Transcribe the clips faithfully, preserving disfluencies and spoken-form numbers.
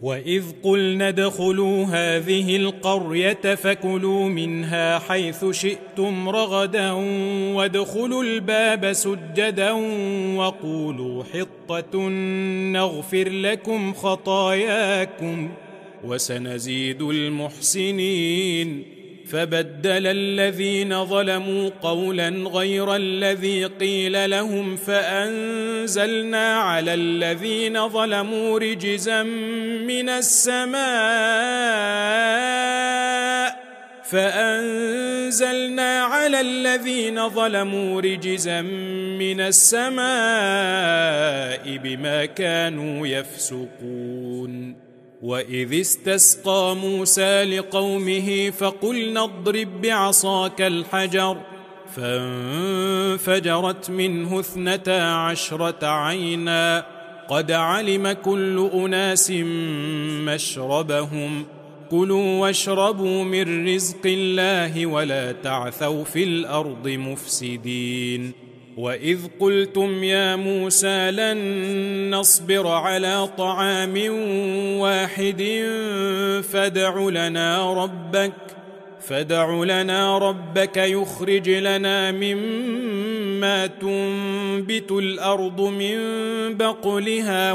وإذ قلنا ادخلوا هذه القرية فكلوا منها حيث شئتم رغدا وادخلوا الباب سجدا وقولوا حطة نغفر لكم خطاياكم وسنزيد المحسنين. فبدل الذين ظلموا قولا غير الذي قيل لهم فأنزلنا على الذين ظلموا رجزا من السماء فأنزلنا على الذين ظلموا رجزا من السماء بما كانوا يفسقون. وإذ استسقى موسى لقومه فقلنا اضرب بعصاك الحجر فانفجرت منه اثنتا عشرة عينا قد علم كل أناس مشربهم كلوا واشربوا من رزق الله ولا تعثوا في الأرض مفسدين. وإذ قلتم يا موسى لن نصبر على طعام واحد فادع لنا ربك فادع لنا ربك يخرج لنا مما تنبت الأرض من بقلها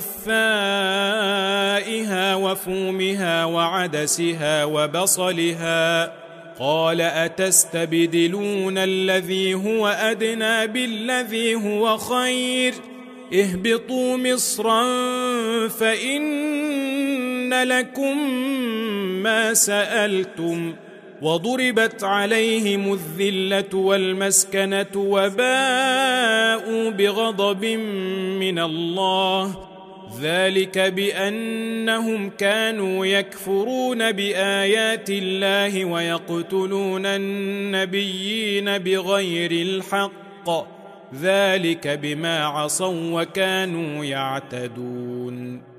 وقثائها وفومها وعدسها وبصلها قال أتستبدلون الذي هو أدنى بالذي هو خير اهبطوا مصرا فإن لكم ما سألتم وضربت عليهم الذلة والمسكنة وباءوا بغضب من الله ذلك بأنهم كانوا يكفرون بآيات الله ويقتلون النبيين بغير الحق ذلك بما عصوا وكانوا يعتدون.